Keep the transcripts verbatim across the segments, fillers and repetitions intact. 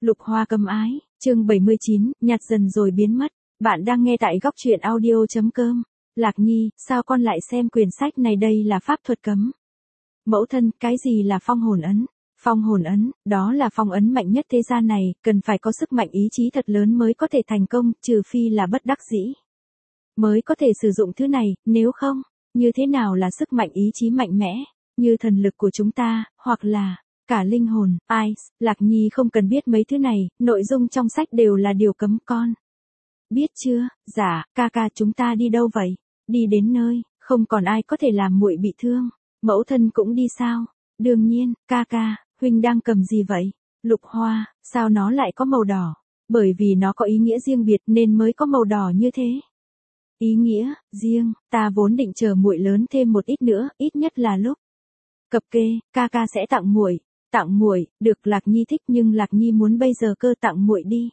Lục Hoa cấm ái, chương bảy mươi chín, nhạt dần rồi biến mất. Bạn đang nghe tại góc truyện audio chấm com. Lạc Nhi, sao con lại xem quyển sách này, đây là pháp thuật cấm. Mẫu thân, cái gì là phong hồn ấn? Phong hồn ấn, đó là phong ấn mạnh nhất thế gian này, cần phải có sức mạnh ý chí thật lớn mới có thể thành công, trừ phi là bất đắc dĩ. Mới có thể sử dụng thứ này, nếu không, như thế nào là sức mạnh ý chí mạnh mẽ, như thần lực của chúng ta, hoặc là cả linh hồn, ai, Lạc Nhi không cần biết mấy thứ này, nội dung trong sách đều là điều cấm con. Biết chưa? Dạ, ca ca, chúng ta đi đâu vậy? Đi đến nơi, không còn ai có thể làm muội bị thương. Mẫu thân cũng đi sao? Đương nhiên, ca ca, huynh đang cầm gì vậy? Lục Hoa, sao nó lại có màu đỏ? Bởi vì nó có ý nghĩa riêng biệt nên mới có màu đỏ như thế. Ý nghĩa riêng, ta vốn định chờ muội lớn thêm một ít nữa, ít nhất là lúc cập kê, ca ca sẽ tặng muội. Tặng muội, được, Lạc Nhi thích, nhưng Lạc Nhi muốn bây giờ cơ, tặng muội đi.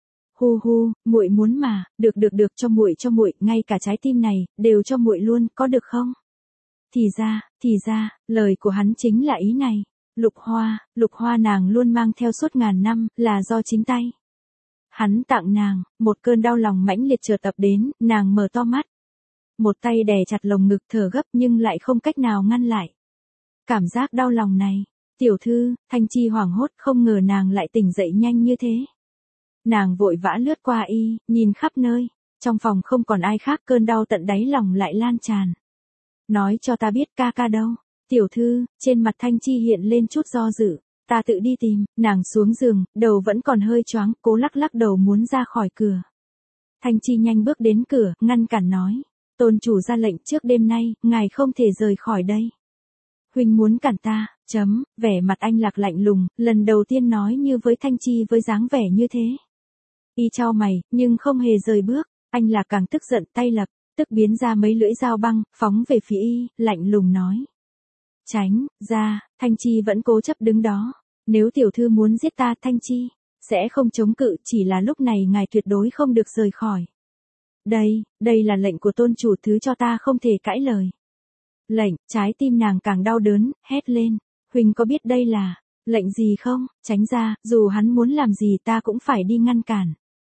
Hu hu, muội muốn mà, được được được, cho muội cho muội, ngay cả trái tim này đều cho muội luôn, có được không? Thì ra, thì ra, lời của hắn chính là ý này. Lục Hoa, Lục Hoa nàng luôn mang theo suốt ngàn năm, là do chính tay hắn tặng nàng. Một cơn đau lòng mãnh liệt chợt ập đến, nàng mở to mắt. Một tay đè chặt lồng ngực, thở gấp nhưng lại không cách nào ngăn lại cảm giác đau lòng này. Tiểu thư, Thanh Chi hoảng hốt, không ngờ nàng lại tỉnh dậy nhanh như thế. Nàng vội vã lướt qua y, nhìn khắp nơi, trong phòng không còn ai khác, cơn đau tận đáy lòng lại lan tràn. Nói cho ta biết, ca ca đâu? Tiểu thư, trên mặt Thanh Chi hiện lên chút do dự. Ta tự đi tìm. Nàng xuống giường, đầu vẫn còn hơi choáng, cố lắc lắc đầu muốn ra khỏi cửa. Thanh Chi nhanh bước đến cửa, ngăn cản nói. Tôn chủ ra lệnh, trước đêm nay, ngài không thể rời khỏi đây. Huynh muốn cản ta, chấm, vẻ mặt anh Lạc lạnh lùng, lần đầu tiên nói như với Thanh Chi với dáng vẻ như thế. Y chau mày, nhưng không hề rời bước, anh Lạc càng tức giận, tay lập tức biến ra mấy lưỡi dao băng, phóng về phía y, lạnh lùng nói. Tránh ra. Thanh Chi vẫn cố chấp đứng đó. Nếu tiểu thư muốn giết ta, Thanh Chi sẽ không chống cự, chỉ là lúc này ngài tuyệt đối không được rời khỏi. Đây, đây là lệnh của tôn chủ, thứ cho ta không thể cãi lời. Lệnh, trái tim nàng càng đau đớn, hét lên. Huynh có biết đây là lệnh gì không? Tránh ra, dù hắn muốn làm gì ta cũng phải đi ngăn cản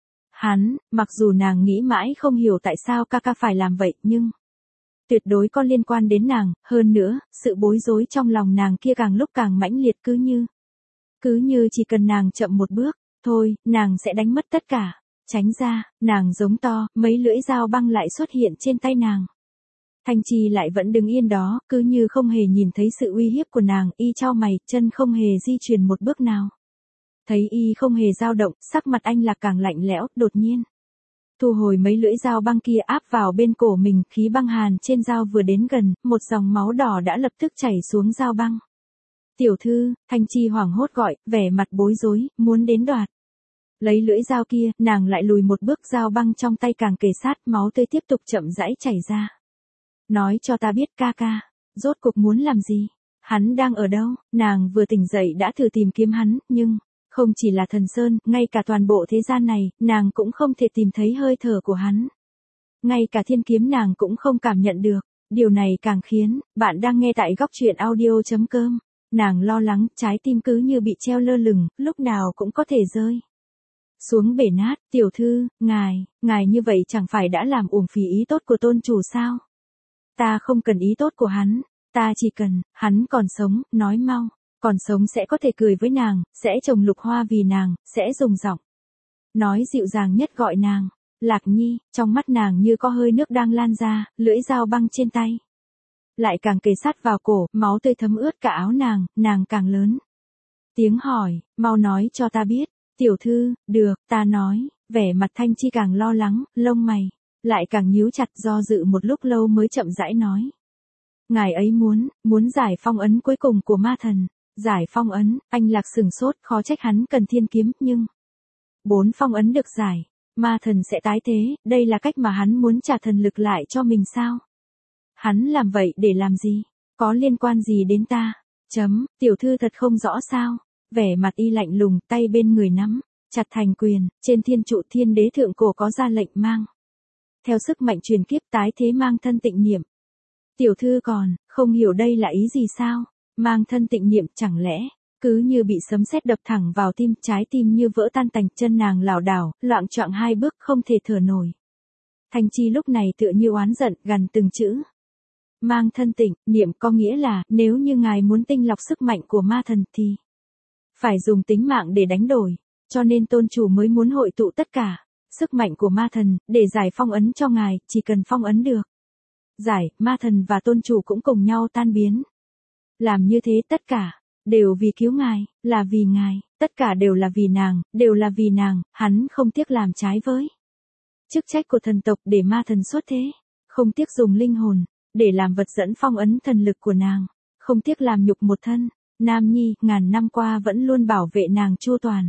hắn. Mặc dù nàng nghĩ mãi không hiểu tại sao ca ca phải làm vậy, nhưng tuyệt đối có liên quan đến nàng. Hơn nữa, sự bối rối trong lòng nàng kia càng lúc càng mãnh liệt, cứ như cứ như chỉ cần nàng chậm một bước thôi, nàng sẽ đánh mất tất cả. Tránh ra. Nàng giống to, mấy lưỡi dao băng lại xuất hiện trên tay nàng. Thanh Chi lại vẫn đứng yên đó, cứ như không hề nhìn thấy sự uy hiếp của nàng. Y chau mày, chân không hề di chuyển một bước nào. Thấy y không hề dao động, sắc mặt anh Lạc càng lạnh lẽo, đột nhiên thu hồi mấy lưỡi dao băng kia, áp vào bên cổ mình, khí băng hàn trên dao vừa đến gần, một dòng máu đỏ đã lập tức chảy xuống dao băng. Tiểu thư, Thanh Chi hoảng hốt gọi, vẻ mặt bối rối, muốn đến đoạt lấy lưỡi dao kia, nàng lại lùi một bước, dao băng trong tay càng kề sát, máu tươi tiếp tục chậm rãi chảy ra. Nói cho ta biết, ca ca, rốt cuộc muốn làm gì? Hắn đang ở đâu? Nàng vừa tỉnh dậy đã thử tìm kiếm hắn, nhưng không chỉ là Thần Sơn, ngay cả toàn bộ thế gian này, nàng cũng không thể tìm thấy hơi thở của hắn. Ngay cả thiên kiếm nàng cũng không cảm nhận được. Điều này càng khiến bạn đang nghe tại góc truyện audio chấm com. Nàng lo lắng, trái tim cứ như bị treo lơ lửng, lúc nào cũng có thể rơi xuống bể nát. Tiểu thư, ngài, ngài như vậy chẳng phải đã làm uổng phí ý tốt của tôn chủ sao? Ta không cần ý tốt của hắn, ta chỉ cần hắn còn sống. Nói mau, còn sống sẽ có thể cười với nàng, sẽ trồng Lục Hoa vì nàng, sẽ dùng giọng nói dịu dàng nhất gọi nàng Lạc Nhi. Trong mắt nàng như có hơi nước đang lan ra, lưỡi dao băng trên tay lại càng kề sát vào cổ, máu tươi thấm ướt cả áo nàng. Nàng càng lớn tiếng hỏi, mau nói cho ta biết. Tiểu thư, được, ta nói. Vẻ mặt Thanh Chi càng lo lắng, lông mày lại càng nhíu chặt, do dự một lúc lâu mới chậm rãi nói. Ngài ấy muốn, muốn giải phong ấn cuối cùng của ma thần. Giải phong ấn, anh Lạc sừng sốt, khó trách hắn cần thiên kiếm, nhưng bốn phong ấn được giải, ma thần sẽ tái thế, đây là cách mà hắn muốn trả thần lực lại cho mình sao? Hắn làm vậy để làm gì? Có liên quan gì đến ta? Chấm, tiểu thư thật không rõ sao? Vẻ mặt y lạnh lùng, tay bên người nắm chặt thành quyền, trên thiên trụ thiên đế thượng cổ có ra lệnh mang theo sức mạnh truyền kiếp tái thế mang thân tịnh niệm. Tiểu thư còn không hiểu đây là ý gì sao? Mang thân tịnh niệm, chẳng lẽ cứ như bị sấm sét đập thẳng vào tim, trái tim như vỡ tan tành, chân nàng lảo đảo, loạng choạng hai bước không thể thở nổi. Thanh Chi lúc này tựa như oán giận, gằn từng chữ. Mang thân tịnh, niệm có nghĩa là, nếu như ngài muốn tinh lọc sức mạnh của ma thần thì phải dùng tính mạng để đánh đổi, cho nên tôn chủ mới muốn hội tụ tất cả sức mạnh của ma thần, để giải phong ấn cho ngài, chỉ cần phong ấn được. Giải, ma thần và tôn chủ cũng cùng nhau tan biến. Làm như thế tất cả, đều vì cứu ngài, là vì ngài, tất cả đều là vì nàng, đều là vì nàng, hắn không tiếc làm trái với chức trách của thần tộc để ma thần xuất thế, không tiếc dùng linh hồn, để làm vật dẫn phong ấn thần lực của nàng, không tiếc làm nhục một thân, nam nhi, ngàn năm qua vẫn luôn bảo vệ nàng chu toàn.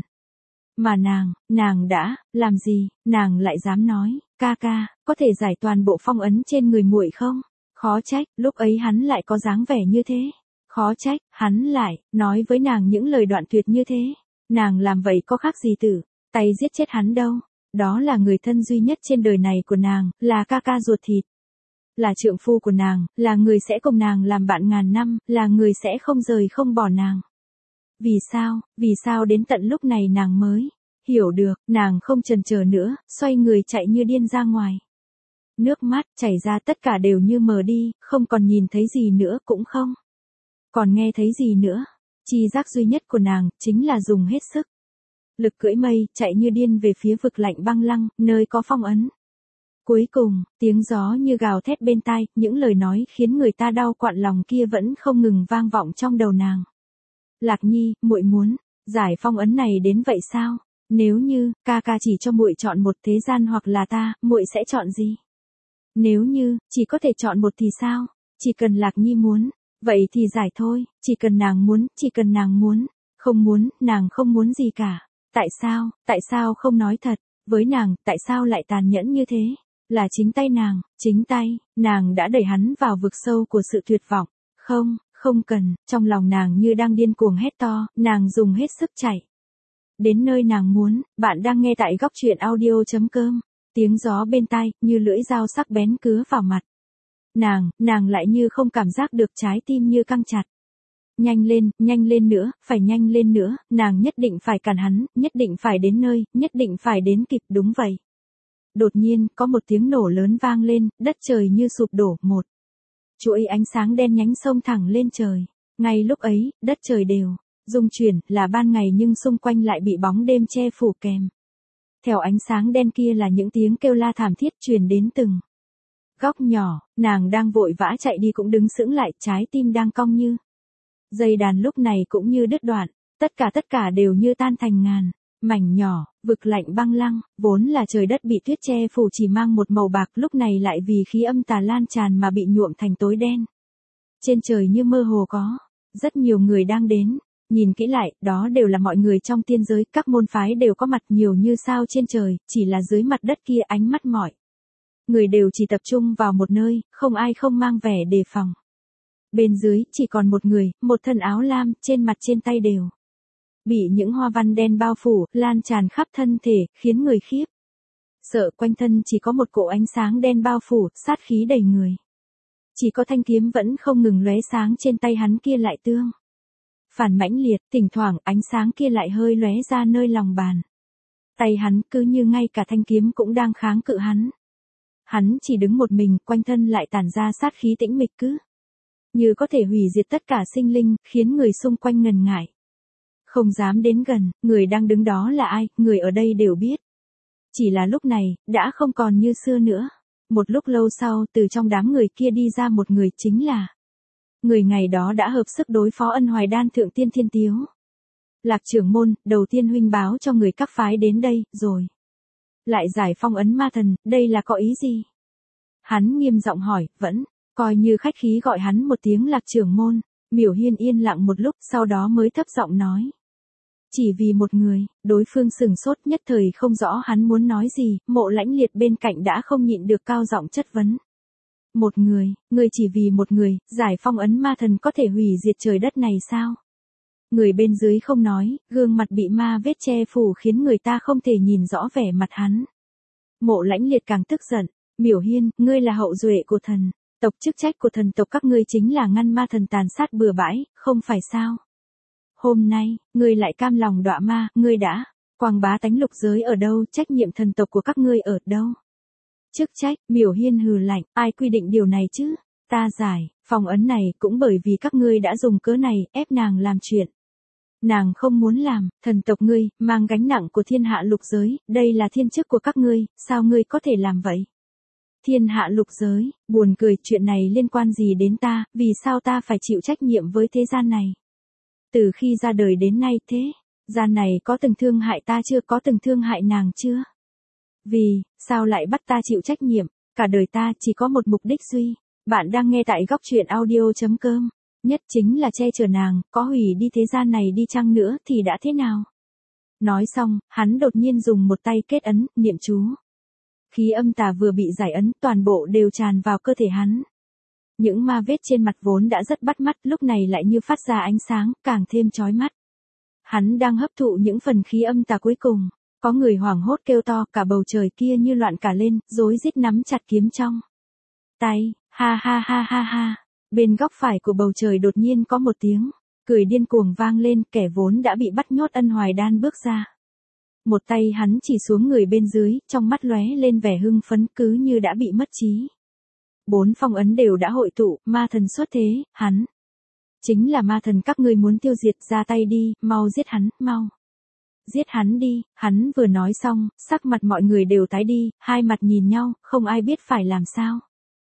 Mà nàng, nàng đã, làm gì, nàng lại dám nói, ca ca, có thể giải toàn bộ phong ấn trên người muội không? Khó trách, lúc ấy hắn lại có dáng vẻ như thế. Khó trách, hắn lại, nói với nàng những lời đoạn tuyệt như thế. Nàng làm vậy có khác gì tử, tay giết chết hắn đâu. Đó là người thân duy nhất trên đời này của nàng, là ca ca ruột thịt. Là trượng phu của nàng, là người sẽ cùng nàng làm bạn ngàn năm, là người sẽ không rời không bỏ nàng. Vì sao, vì sao đến tận lúc này nàng mới hiểu được, nàng không chần chờ nữa, xoay người chạy như điên ra ngoài. Nước mắt chảy ra, tất cả đều như mờ đi, không còn nhìn thấy gì nữa, cũng không còn nghe thấy gì nữa. Chi giác duy nhất của nàng, chính là dùng hết sức lực cưỡi mây, chạy như điên về phía vực lạnh băng lăng, nơi có phong ấn. Cuối cùng, tiếng gió như gào thét bên tai, những lời nói khiến người ta đau quặn lòng kia vẫn không ngừng vang vọng trong đầu nàng. Lạc Nhi, muội muốn giải phong ấn này đến vậy sao? Nếu như ca ca chỉ cho muội chọn một thế gian hoặc là ta, muội sẽ chọn gì? Nếu như chỉ có thể chọn một thì sao? Chỉ cần Lạc Nhi muốn, vậy thì giải thôi, chỉ cần nàng muốn, chỉ cần nàng muốn, không muốn, nàng không muốn gì cả. Tại sao, tại sao không nói thật với nàng, tại sao lại tàn nhẫn như thế? Là chính tay nàng, chính tay, nàng đã đẩy hắn vào vực sâu của sự tuyệt vọng. Không, không cần, trong lòng nàng như đang điên cuồng hét to, nàng dùng hết sức chạy đến nơi nàng muốn. Bạn đang nghe tại góc truyện audio chấm com. Tiếng gió bên tai, như lưỡi dao sắc bén cứa vào mặt. Nàng, nàng lại như không cảm giác được, trái tim như căng chặt. Nhanh lên, nhanh lên nữa, phải nhanh lên nữa, nàng nhất định phải cản hắn, nhất định phải đến nơi, nhất định phải đến kịp, đúng vậy. Đột nhiên, có một tiếng nổ lớn vang lên, đất trời như sụp đổ, một chuỗi ánh sáng đen nhánh xông thẳng lên trời. Ngay lúc ấy, đất trời đều rung chuyển, là ban ngày nhưng xung quanh lại bị bóng đêm che phủ kèm. Theo ánh sáng đen kia là những tiếng kêu la thảm thiết truyền đến từng góc nhỏ, nàng đang vội vã chạy đi cũng đứng sững lại, trái tim đang cong như dây đàn lúc này cũng như đứt đoạn, tất cả tất cả đều như tan thành ngàn mảnh nhỏ. Vực lạnh băng lăng, vốn là trời đất bị tuyết che phủ chỉ mang một màu bạc, lúc này lại vì khí âm tà lan tràn mà bị nhuộm thành tối đen. Trên trời như mơ hồ có rất nhiều người đang đến. Nhìn kỹ lại, đó đều là mọi người trong tiên giới, các môn phái đều có mặt, nhiều như sao trên trời, chỉ là dưới mặt đất kia ánh mắt mọi người đều chỉ tập trung vào một nơi, không ai không mang vẻ đề phòng. Bên dưới, chỉ còn một người, một thân áo lam, trên mặt trên tay đều bị những hoa văn đen bao phủ, lan tràn khắp thân thể, khiến người khiếp sợ. Quanh thân chỉ có một cỗ ánh sáng đen bao phủ, sát khí đầy người. Chỉ có thanh kiếm vẫn không ngừng lóe sáng trên tay hắn kia lại tương phản mãnh liệt, thỉnh thoảng ánh sáng kia lại hơi lóe ra nơi lòng bàn tay hắn, cứ như ngay cả thanh kiếm cũng đang kháng cự hắn. Hắn chỉ đứng một mình, quanh thân lại tản ra sát khí tĩnh mịch, cứ như có thể hủy diệt tất cả sinh linh, khiến người xung quanh ngần ngại, không dám đến gần. Người đang đứng đó là ai, người ở đây đều biết. Chỉ là lúc này, đã không còn như xưa nữa. Một lúc lâu sau, từ trong đám người kia đi ra một người, chính là người ngày đó đã hợp sức đối phó Ân Hoài Đan Thượng Tiên Thiên Tiếu. Lạc trưởng môn, đầu tiên huynh báo cho người các phái đến đây, rồi lại giải phong ấn ma thần, đây là có ý gì? Hắn nghiêm giọng hỏi, vẫn coi như khách khí gọi hắn một tiếng Lạc trưởng môn. Miểu Hiên yên lặng một lúc, sau đó mới thấp giọng nói. Chỉ vì một người, đối phương sừng sốt, nhất thời không rõ hắn muốn nói gì. Mộ Lãnh Liệt bên cạnh đã không nhịn được cao giọng chất vấn. Một người, người chỉ vì một người, giải phong ấn ma thần có thể hủy diệt trời đất này sao? Người bên dưới không nói, gương mặt bị ma vết che phủ khiến người ta không thể nhìn rõ vẻ mặt hắn. Mộ Lãnh Liệt càng tức giận. Miểu Hiên, ngươi là hậu duệ của thần tộc, chức trách của thần tộc các ngươi chính là ngăn ma thần tàn sát bừa bãi, không phải sao? hôm nay, ngươi lại cam lòng đọa ma, ngươi đã quang bá tánh lục giới ở đâu, trách nhiệm thần tộc của các ngươi ở đâu? Chức trách, Miểu Hiên hừ lạnh, ai quy định điều này chứ? Ta giải, phong ấn này cũng bởi vì các ngươi đã dùng cớ này, ép nàng làm chuyện. Nàng không muốn làm, thần tộc ngươi, mang gánh nặng của thiên hạ lục giới, đây là thiên chức của các ngươi, sao ngươi có thể làm vậy? Thiên hạ lục giới, buồn cười, chuyện này liên quan gì đến ta, vì sao ta phải chịu trách nhiệm với thế gian này? Từ khi ra đời đến nay thế, gian này có từng thương hại ta chưa, có từng thương hại nàng chưa? Vì, sao lại bắt ta chịu trách nhiệm, cả đời ta chỉ có một mục đích duy. Bạn đang nghe tại góc truyện audio.com, nhất chính là che chở nàng, có hủy đi thế gian này đi chăng nữa thì đã thế nào? Nói xong, hắn đột nhiên dùng một tay kết ấn, niệm chú. Khí âm tà vừa bị giải ấn, toàn bộ đều tràn vào cơ thể hắn. Những ma vết trên mặt vốn đã rất bắt mắt, lúc này lại như phát ra ánh sáng, càng thêm chói mắt. Hắn đang hấp thụ những phần khí âm tà cuối cùng. Có người hoảng hốt kêu to, cả bầu trời kia như loạn cả lên, rối rít nắm chặt kiếm trong tay. Ha ha ha ha ha. Bên góc phải của bầu trời đột nhiên có một tiếng cười điên cuồng vang lên, kẻ vốn đã bị bắt nhốt Ân Hoài Đan bước ra. Một tay hắn chỉ xuống người bên dưới, trong mắt lóe lên vẻ hưng phấn, cứ như đã bị mất trí. Bốn phong ấn đều đã hội tụ, ma thần xuất thế, hắn chính là ma thần các ngươi muốn tiêu diệt, ra tay đi, mau giết hắn, mau. Giết hắn đi, hắn vừa nói xong, sắc mặt mọi người đều tái đi, hai mặt nhìn nhau, không ai biết phải làm sao.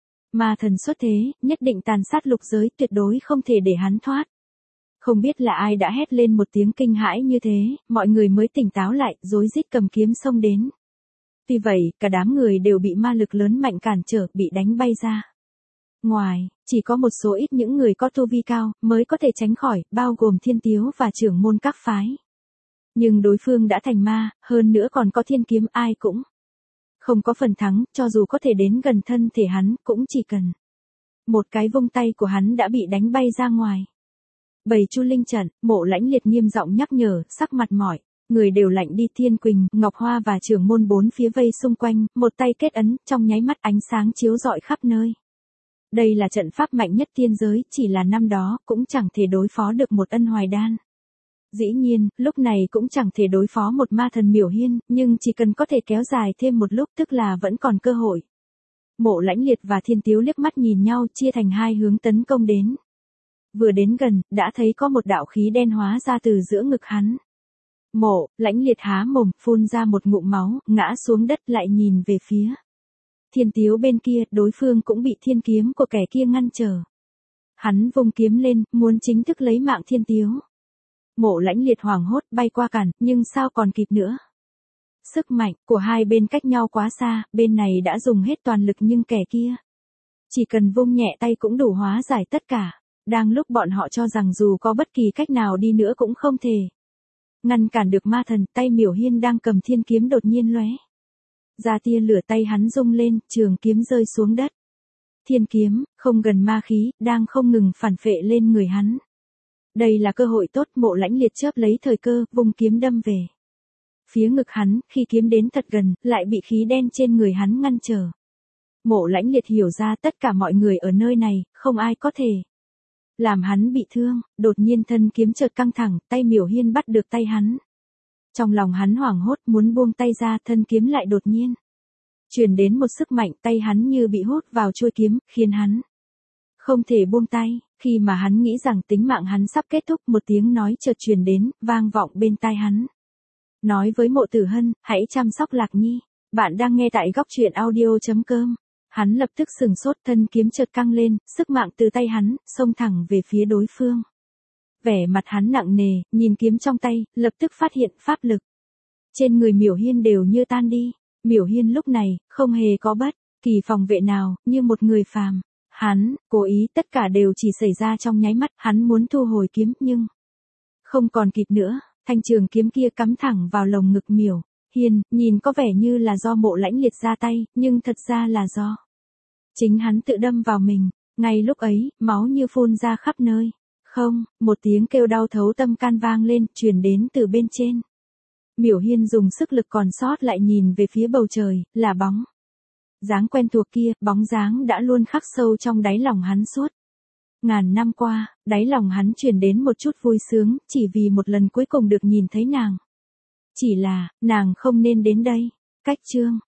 Ma thần xuất thế, nhất định tàn sát lục giới, tuyệt đối không thể để hắn thoát. Không biết là ai đã hét lên một tiếng kinh hãi như thế, mọi người mới tỉnh táo lại, rối rít cầm kiếm xông đến. Tuy vậy, cả đám người đều bị ma lực lớn mạnh cản trở, bị đánh bay ra. Ngoài, chỉ có một số ít những người có tu vi cao, mới có thể tránh khỏi, bao gồm Thiên Tiếu và trưởng môn các phái. Nhưng đối phương đã thành ma, hơn nữa còn có thiên kiếm, ai cũng không có phần thắng, cho dù có thể đến gần thân thể hắn, cũng chỉ cần một cái vung tay của hắn đã bị đánh bay ra ngoài. Bầy Chu Linh trận, Mộ Lãnh Liệt nghiêm giọng nhắc nhở, sắc mặt mọi người đều lạnh đi. Thiên Quỳnh, Ngọc Hoa và trưởng môn bốn phía vây xung quanh, một tay kết ấn, trong nháy mắt ánh sáng chiếu rọi khắp nơi. Đây là trận pháp mạnh nhất thiên giới, chỉ là năm đó, cũng chẳng thể đối phó được một Ân Hoài Đan. Dĩ nhiên, lúc này cũng chẳng thể đối phó một ma thần Miểu Hiên, nhưng chỉ cần có thể kéo dài thêm một lúc tức là vẫn còn cơ hội. Mộ Lãnh Liệt và Thiên Tiếu liếc mắt nhìn nhau, chia thành hai hướng tấn công đến. Vừa đến gần, đã thấy có một đạo khí đen hóa ra từ giữa ngực hắn. Mộ Lãnh Liệt há mồm, phun ra một ngụm máu, ngã xuống đất, lại nhìn về phía Thiên Tiếu bên kia, đối phương cũng bị thiên kiếm của kẻ kia ngăn trở. Hắn vung kiếm lên, muốn chính thức lấy mạng Thiên Tiếu. Mộ Lãnh Liệt hoảng hốt, bay qua cản, nhưng sao còn kịp nữa. Sức mạnh của hai bên cách nhau quá xa, bên này đã dùng hết toàn lực nhưng kẻ kia chỉ cần vung nhẹ tay cũng đủ hóa giải tất cả. Đang lúc bọn họ cho rằng dù có bất kỳ cách nào đi nữa cũng không thể ngăn cản được ma thần, tay Miểu Hiên đang cầm thiên kiếm đột nhiên lóe ra tia lửa, tay hắn rung lên, trường kiếm rơi xuống đất. Thiên kiếm, không gần ma khí, đang không ngừng phản phệ lên người hắn. Đây là cơ hội tốt, Mộ Lãnh Liệt chớp lấy thời cơ, vung kiếm đâm về phía ngực hắn, khi kiếm đến thật gần, lại bị khí đen trên người hắn ngăn trở. Mộ Lãnh Liệt hiểu ra tất cả mọi người ở nơi này, không ai có thể làm hắn bị thương, đột nhiên thân kiếm chợt căng thẳng, tay Miểu Hiên bắt được tay hắn. Trong lòng hắn hoảng hốt, muốn buông tay ra, thân kiếm lại đột nhiên truyền đến một sức mạnh, tay hắn như bị hút vào chuôi kiếm, khiến hắn không thể buông tay. Khi mà hắn nghĩ rằng tính mạng hắn sắp kết thúc, một tiếng nói chợt truyền đến, vang vọng bên tai hắn. Nói với Mộ Tử Hân, hãy chăm sóc Lạc Nhi. Bạn đang nghe tại góc truyện audio.com. Hắn lập tức sừng sốt, thân kiếm chợt căng lên, sức mạnh từ tay hắn, xông thẳng về phía đối phương. Vẻ mặt hắn nặng nề, nhìn kiếm trong tay, lập tức phát hiện pháp lực trên người Miểu Hiên đều như tan đi. Miểu Hiên lúc này, không hề có bất kỳ phòng vệ nào, như một người phàm. Hắn, cố ý, tất cả đều chỉ xảy ra trong nháy mắt, hắn muốn thu hồi kiếm, nhưng không còn kịp nữa, thanh trường kiếm kia cắm thẳng vào lồng ngực Miểu Hiên, nhìn có vẻ như là do Mộ Lãnh Liệt ra tay, nhưng thật ra là do chính hắn tự đâm vào mình. Ngay lúc ấy, máu như phun ra khắp nơi. Không, một tiếng kêu đau thấu tâm can vang lên, truyền đến từ bên trên. Miểu Hiên dùng sức lực còn sót lại nhìn về phía bầu trời, là bóng dáng quen thuộc kia, bóng dáng đã luôn khắc sâu trong đáy lòng hắn suốt Ngàn năm qua, đáy lòng hắn truyền đến một chút vui sướng, chỉ vì một lần cuối cùng được nhìn thấy nàng. Chỉ là, nàng không nên đến đây. Cách chương